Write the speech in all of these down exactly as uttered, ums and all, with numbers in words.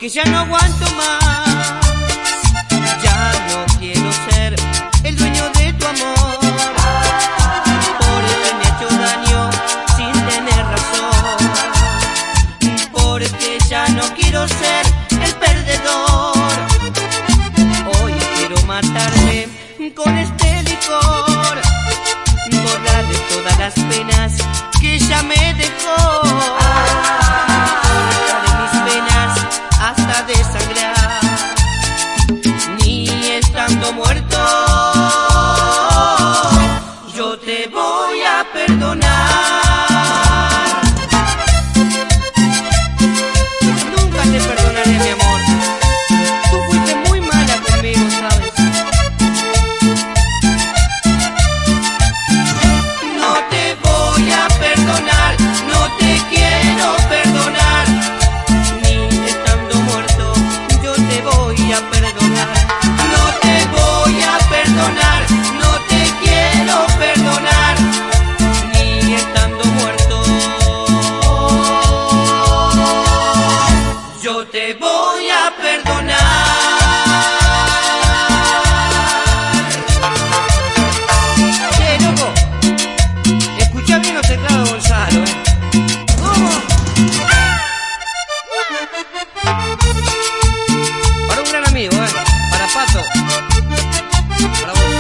ya no aguanto más. Ya no quiero ser el dueño de tu amor, porque me ha hecho daño sin tener razón, porque ya no quiero ser el perdedor. Hoy quiero matarme con este licor, borrarle todas las penas que ella me dejó, de mis penas hasta desangrar. Ni estando muerto yo te voy a perdonar. Nunca te perdonaré, mi amor. Tú fuiste muy mala conmigo, ¿sabes? No te voy a perdonar, no te quiero perdonar. Ni estando muerto yo te voy a perdonar. No te voy a perdonar, no te quiero perdonar. Ni estando muerto yo te voy a perdonar. Che, loco, escuchá bien los teclados de Gonzalo, ¿eh? ¿Cómo? Para un gran amigo, ¿eh? Para Pato. Para vos.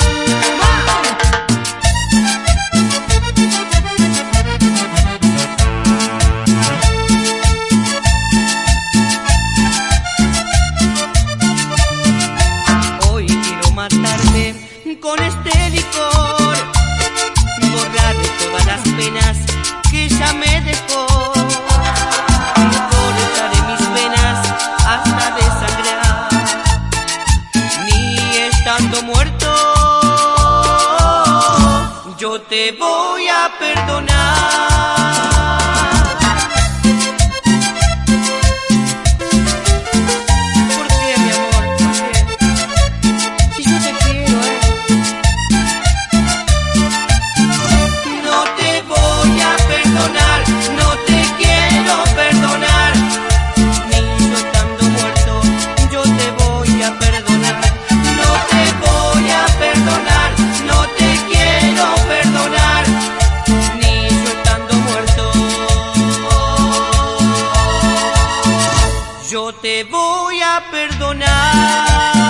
Hoy quiero matarme con este licor, borrarle todas las penas que ella me dejó, cortaré mis penas hasta desangrar. Ni estando muerto yo te voy a perdonar. ¿Por qué, mi amor? ¿Por qué? Si yo te quiero, ¿eh? No te voy a perdonar, no te quiero perdonar. Ni yo estando muerto yo te voy a perdonar. No te voy a perdonar, no te quiero perdonar. Ni yo estando muerto yo te voy a perdonar.